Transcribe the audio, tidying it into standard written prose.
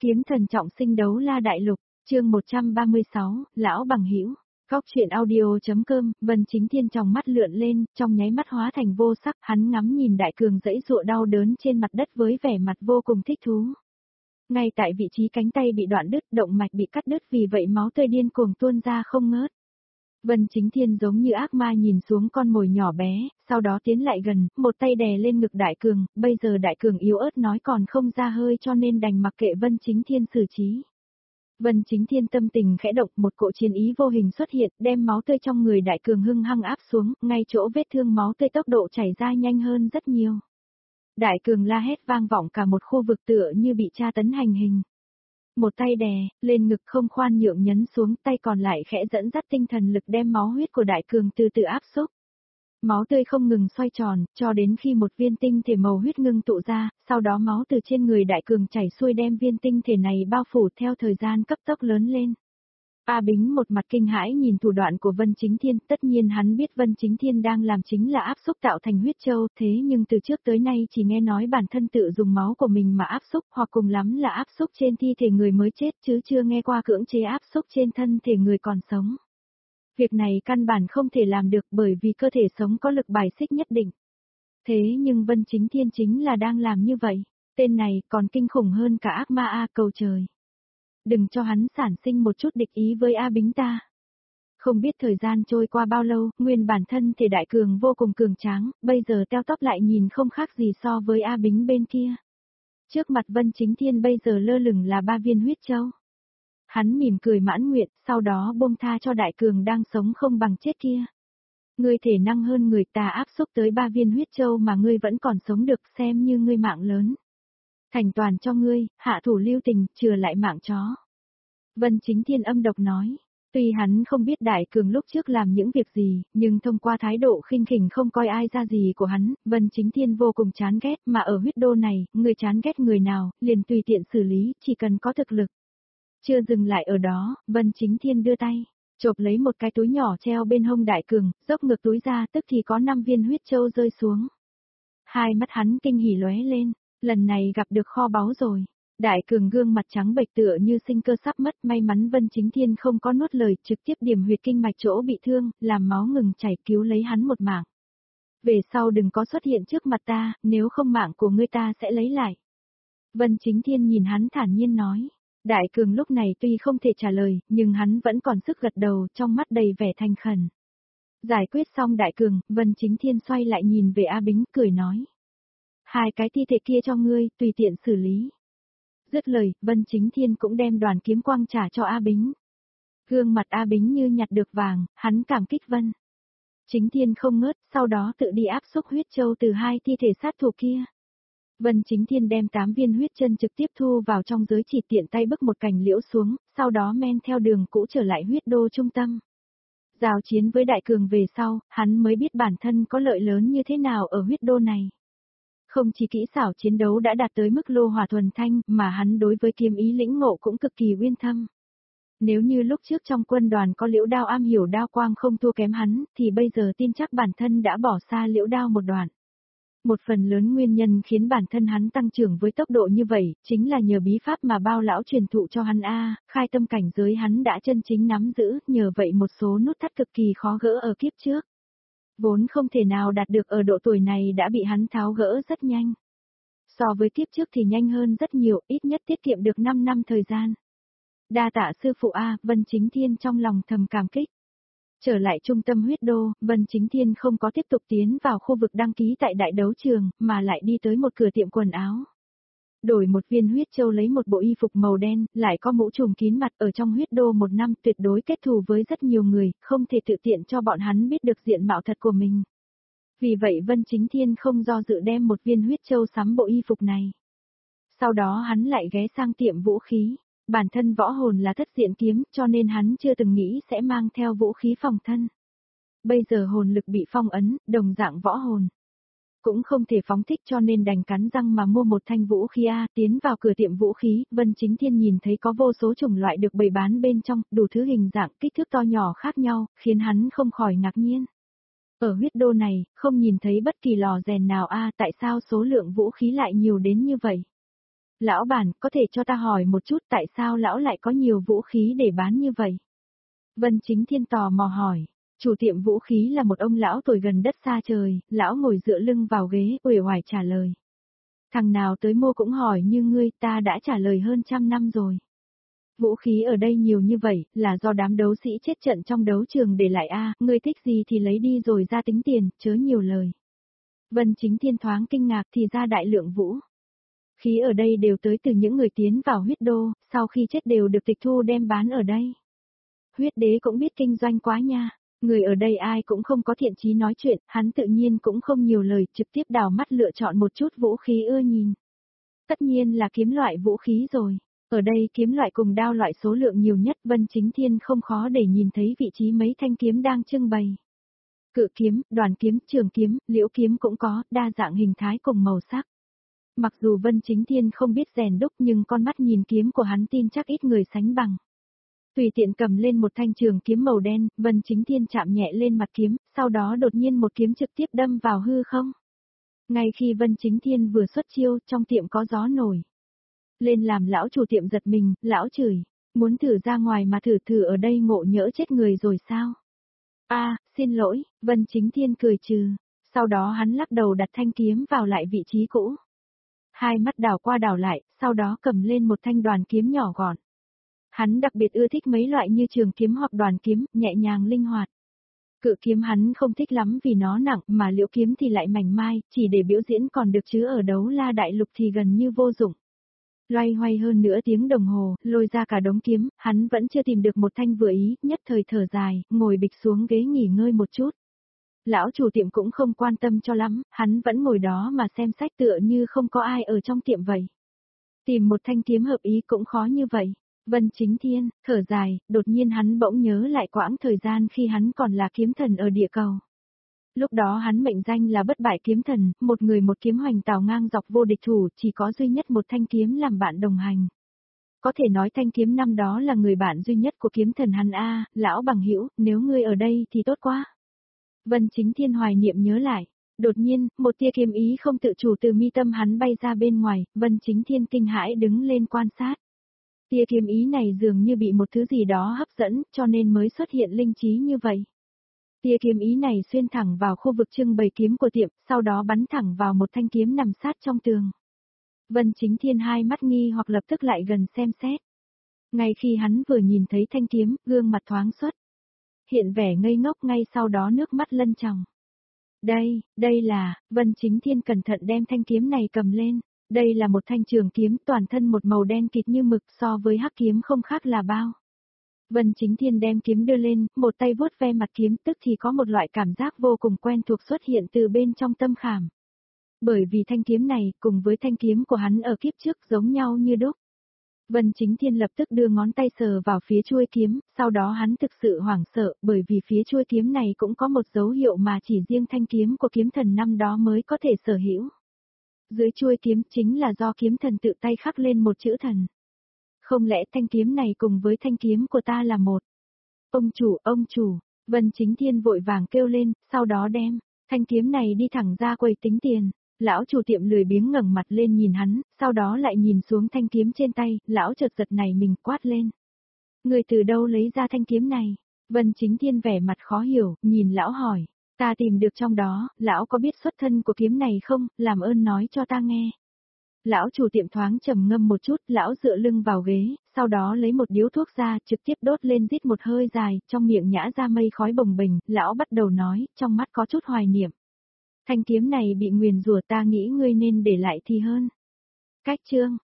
Kiếm thần trọng sinh đấu la đại lục, chương 136, lão bằng hữu. Góc truyện audio.com, Vân Chính Thiên trong mắt lượn lên, trong nháy mắt hóa thành vô sắc, hắn ngắm nhìn đại cường dãy dụa đau đớn trên mặt đất với vẻ mặt vô cùng thích thú. Ngay tại vị trí cánh tay bị đoạn đứt, động mạch bị cắt đứt, vì vậy máu tươi điên cuồng tuôn ra không ngớt. Vân Chính Thiên giống như ác ma nhìn xuống con mồi nhỏ bé, sau đó tiến lại gần, một tay đè lên ngực đại cường, bây giờ đại cường yếu ớt nói còn không ra hơi cho nên đành mặc kệ Vân Chính Thiên xử trí. Vân Chính Thiên tâm tình khẽ động, một cỗ chiến ý vô hình xuất hiện, đem máu tươi trong người đại cường hung hăng áp xuống, ngay chỗ vết thương máu tươi tốc độ chảy ra nhanh hơn rất nhiều. Đại cường la hét vang vọng cả một khu vực tựa như bị tra tấn hành hình. Một tay đè lên ngực không khoan nhượng nhấn xuống, tay còn lại khẽ dẫn dắt tinh thần lực đem máu huyết của đại cường từ từ áp xúc. Máu tươi không ngừng xoay tròn, cho đến khi một viên tinh thể màu huyết ngưng tụ ra, sau đó máu từ trên người đại cường chảy xuôi đem viên tinh thể này bao phủ theo thời gian cấp tốc lớn lên. A Bính một mặt kinh hãi nhìn thủ đoạn của Vân Chính Thiên, tất nhiên hắn biết Vân Chính Thiên đang làm chính là áp xúc tạo thành huyết châu, thế nhưng từ trước tới nay chỉ nghe nói bản thân tự dùng máu của mình mà áp xúc, hoặc cùng lắm là áp xúc trên thi thể người mới chết, chứ chưa nghe qua cưỡng chế áp xúc trên thân thể người còn sống. Việc này căn bản không thể làm được bởi vì cơ thể sống có lực bài xích nhất định. Thế nhưng Vân Chính Thiên chính là đang làm như vậy, tên này còn kinh khủng hơn cả ác ma A cầu trời. Đừng cho hắn sản sinh một chút địch ý với A Bính ta. Không biết thời gian trôi qua bao lâu, nguyên bản thân thể đại cường vô cùng cường tráng, bây giờ teo tóp lại nhìn không khác gì so với A Bính bên kia. Trước mặt Vân Chính Thiên bây giờ lơ lửng là 3 viên huyết châu. Hắn mỉm cười mãn nguyện, sau đó buông tha cho đại cường đang sống không bằng chết kia. Ngươi thể năng hơn người ta áp xúc tới 3 viên huyết châu mà ngươi vẫn còn sống được, xem như ngươi mạng lớn. Thành toàn cho ngươi, hạ thủ lưu tình, chừa lại mạng chó. Vân Chính Thiên âm độc nói, tuy hắn không biết đại cường lúc trước làm những việc gì, nhưng thông qua thái độ khinh khỉnh không coi ai ra gì của hắn, Vân Chính Thiên vô cùng chán ghét, mà ở huyết đô này, người chán ghét người nào, liền tùy tiện xử lý, chỉ cần có thực lực. Chưa dừng lại ở đó, Vân Chính Thiên đưa tay, chộp lấy một cái túi nhỏ treo bên hông đại cường, dốc ngược túi ra tức thì có 5 viên huyết châu rơi xuống. Hai mắt hắn kinh hỉ lóe lên. Lần này gặp được kho báu rồi. Đại cường gương mặt trắng bệch tựa như sinh cơ sắp mất, may mắn Vân Chính Thiên không có nuốt lời, trực tiếp điểm huyệt kinh mạch chỗ bị thương, làm máu ngừng chảy cứu lấy hắn một mạng. Về sau đừng có xuất hiện trước mặt ta, nếu không mạng của ngươi ta sẽ lấy lại. Vân Chính Thiên nhìn hắn thản nhiên nói. Đại cường lúc này tuy không thể trả lời, nhưng hắn vẫn còn sức gật đầu, trong mắt đầy vẻ thành khẩn. Giải quyết xong đại cường, Vân Chính Thiên xoay lại nhìn về A Bính, cười nói. 2 cái thi thể kia cho ngươi, tùy tiện xử lý. Dứt lời, Vân Chính Thiên cũng đem đoàn kiếm quang trả cho A Bính. Gương mặt A Bính như nhặt được vàng, hắn cảm kích Vân Chính Thiên không ngớt, sau đó tự đi áp xúc huyết châu từ 2 thi thể sát thủ kia. Vân Chính Thiên đem 8 viên huyết chân trực tiếp thu vào trong giới chỉ, tiện tay bức một cành liễu xuống, sau đó men theo đường cũ trở lại huyết đô trung tâm. Giao chiến với đại cường về sau, hắn mới biết bản thân có lợi lớn như thế nào ở huyết đô này. Không chỉ kỹ xảo chiến đấu đã đạt tới mức lô hỏa thuần thanh, mà hắn đối với kiếm ý lĩnh ngộ cũng cực kỳ uyên thâm. Nếu như lúc trước trong quân đoàn có Liễu Đao am hiểu đao quang không thua kém hắn, thì bây giờ tin chắc bản thân đã bỏ xa Liễu Đao một đoạn. Một phần lớn nguyên nhân khiến bản thân hắn tăng trưởng với tốc độ như vậy, chính là nhờ bí pháp mà bao lão truyền thụ cho hắn khai tâm cảnh giới hắn đã chân chính nắm giữ, nhờ vậy một số nút thắt cực kỳ khó gỡ ở kiếp trước. Vốn không thể nào đạt được ở độ tuổi này đã bị hắn tháo gỡ rất nhanh. So với kiếp trước thì nhanh hơn rất nhiều, ít nhất tiết kiệm được 5 năm thời gian. Đa tạ sư phụ Vân Chính Thiên trong lòng thầm cảm kích. Trở lại trung tâm huyết đô, Vân Chính Thiên không có tiếp tục tiến vào khu vực đăng ký tại đại đấu trường, mà lại đi tới một cửa tiệm quần áo. Đổi một viên huyết châu lấy một bộ y phục màu đen, lại có mũ trùm kín mặt ở trong huyết đô 1 năm, tuyệt đối kết thù với rất nhiều người, không thể tự tiện cho bọn hắn biết được diện mạo thật của mình. Vì vậy Vân Chính Thiên không do dự đem một viên huyết châu sắm bộ y phục này. Sau đó hắn lại ghé sang tiệm vũ khí. Bản thân võ hồn là thất diện kiếm, cho nên hắn chưa từng nghĩ sẽ mang theo vũ khí phòng thân. Bây giờ hồn lực bị phong ấn, đồng dạng võ hồn. Cũng không thể phóng thích cho nên đành cắn răng mà mua một thanh vũ khí tiến vào cửa tiệm vũ khí, Vân Chính Thiên nhìn thấy có vô số chủng loại được bày bán bên trong, đủ thứ hình dạng, kích thước to nhỏ khác nhau, khiến hắn không khỏi ngạc nhiên. Ở huyết đô này, không nhìn thấy bất kỳ lò rèn nào tại sao số lượng vũ khí lại nhiều đến như vậy? Lão bản, có thể cho ta hỏi một chút tại sao lão lại có nhiều vũ khí để bán như vậy? Vân Chính Thiên tò mò hỏi. Chủ tiệm vũ khí là một ông lão tuổi gần đất xa trời, lão ngồi dựa lưng vào ghế, uể oải trả lời. Thằng nào tới mua cũng hỏi như ngươi, ta đã trả lời hơn 100 năm rồi. Vũ khí ở đây nhiều như vậy, là do đám đấu sĩ chết trận trong đấu trường để lại ngươi thích gì thì lấy đi rồi ra tính tiền, chớ nhiều lời. Vân Chính Thiên thoáng kinh ngạc thì ra đại lượng vũ khí ở đây đều tới từ những người tiến vào huyết đô, sau khi chết đều được tịch thu đem bán ở đây. Huyết đế cũng biết kinh doanh quá nha, người ở đây ai cũng không có thiện chí nói chuyện, hắn tự nhiên cũng không nhiều lời, trực tiếp đào mắt lựa chọn một chút vũ khí ưa nhìn. Tất nhiên là kiếm loại vũ khí rồi. Ở đây kiếm loại cùng đao loại số lượng nhiều nhất, Vân Chính Thiên không khó để nhìn thấy vị trí mấy thanh kiếm đang trưng bày. Cự kiếm, đoàn kiếm, trường kiếm, liễu kiếm cũng có, đa dạng hình thái cùng màu sắc. Mặc dù Vân Chính Thiên không biết rèn đúc nhưng con mắt nhìn kiếm của hắn tin chắc ít người sánh bằng. Tùy tiện cầm lên một thanh trường kiếm màu đen, Vân Chính Thiên chạm nhẹ lên mặt kiếm, sau đó đột nhiên một kiếm trực tiếp đâm vào hư không. Ngay khi Vân Chính Thiên vừa xuất chiêu, trong tiệm có gió nổi lên làm lão chủ tiệm giật mình, lão chửi, muốn thử ra ngoài mà thử ở đây ngộ nhỡ chết người rồi sao? Xin lỗi, Vân Chính Thiên cười trừ, sau đó hắn lắc đầu đặt thanh kiếm vào lại vị trí cũ. Hai mắt đảo qua đảo lại, sau đó cầm lên một thanh đoàn kiếm nhỏ gọn. Hắn đặc biệt ưa thích mấy loại như trường kiếm hoặc đoàn kiếm, nhẹ nhàng linh hoạt. Cự kiếm hắn không thích lắm vì nó nặng, mà liễu kiếm thì lại mảnh mai, chỉ để biểu diễn còn được chứ ở đấu la đại lục thì gần như vô dụng. Loay hoay hơn nửa tiếng đồng hồ, lôi ra cả đống kiếm, hắn vẫn chưa tìm được một thanh vừa ý, nhất thời thở dài, ngồi bịch xuống ghế nghỉ ngơi một chút. Lão chủ tiệm cũng không quan tâm cho lắm, hắn vẫn ngồi đó mà xem sách tựa như không có ai ở trong tiệm vậy. Tìm một thanh kiếm hợp ý cũng khó như vậy. Vân Chính Thiên, thở dài, đột nhiên hắn bỗng nhớ lại quãng thời gian khi hắn còn là kiếm thần ở địa cầu. Lúc đó hắn mệnh danh là bất bại kiếm thần, một người một kiếm hoành tào ngang dọc vô địch thủ, chỉ có duy nhất một thanh kiếm làm bạn đồng hành. Có thể nói thanh kiếm năm đó là người bạn duy nhất của kiếm thần hắn lão bằng hữu, nếu ngươi ở đây thì tốt quá. Vân Chính Thiên hoài niệm nhớ lại, đột nhiên, một tia kiếm ý không tự chủ từ mi tâm hắn bay ra bên ngoài, Vân Chính Thiên kinh hãi đứng lên quan sát. Tia kiếm ý này dường như bị một thứ gì đó hấp dẫn, cho nên mới xuất hiện linh trí như vậy. Tia kiếm ý này xuyên thẳng vào khu vực trưng bày kiếm của tiệm, sau đó bắn thẳng vào một thanh kiếm nằm sát trong tường. Vân Chính Thiên hai mắt nghi hoặc lập tức lại gần xem xét. Ngay khi hắn vừa nhìn thấy thanh kiếm, gương mặt thoáng xuất hiện vẻ ngây ngốc, ngay sau đó nước mắt lân tròng. Đây là, Vân Chính Thiên cẩn thận đem thanh kiếm này cầm lên. Đây là một thanh trường kiếm toàn thân một màu đen kịt như mực, so với hắc kiếm không khác là bao. Vân Chính Thiên đem kiếm đưa lên, một tay vuốt ve mặt kiếm, tức thì có một loại cảm giác vô cùng quen thuộc xuất hiện từ bên trong tâm khảm. Bởi vì thanh kiếm này, cùng với thanh kiếm của hắn ở kiếp trước giống nhau như đúc. Vân Chính Thiên lập tức đưa ngón tay sờ vào phía chuôi kiếm, sau đó hắn thực sự hoảng sợ, bởi vì phía chuôi kiếm này cũng có một dấu hiệu mà chỉ riêng thanh kiếm của kiếm thần năm đó mới có thể sở hữu. Dưới chuôi kiếm chính là do kiếm thần tự tay khắc lên một chữ thần. Không lẽ thanh kiếm này cùng với thanh kiếm của ta là một? Ông chủ, Vân Chính Thiên vội vàng kêu lên, sau đó đem thanh kiếm này đi thẳng ra quầy tính tiền. Lão chủ tiệm lười biếng ngẩng mặt lên nhìn hắn, sau đó lại nhìn xuống thanh kiếm trên tay, lão chợt giật này mình quát lên. Người từ đâu lấy ra thanh kiếm này? Vân Chính Thiên vẻ mặt khó hiểu, nhìn lão hỏi. Ta tìm được trong đó, lão có biết xuất thân của kiếm này không, làm ơn nói cho ta nghe. Lão chủ tiệm thoáng trầm ngâm một chút, lão dựa lưng vào ghế, sau đó lấy một điếu thuốc ra, trực tiếp đốt lên rít một hơi dài, trong miệng nhã ra mây khói bồng bềnh, lão bắt đầu nói, trong mắt có chút hoài niệm. Thanh kiếm này bị nguyền rủa, ta nghĩ ngươi nên để lại thì hơn. Cách chương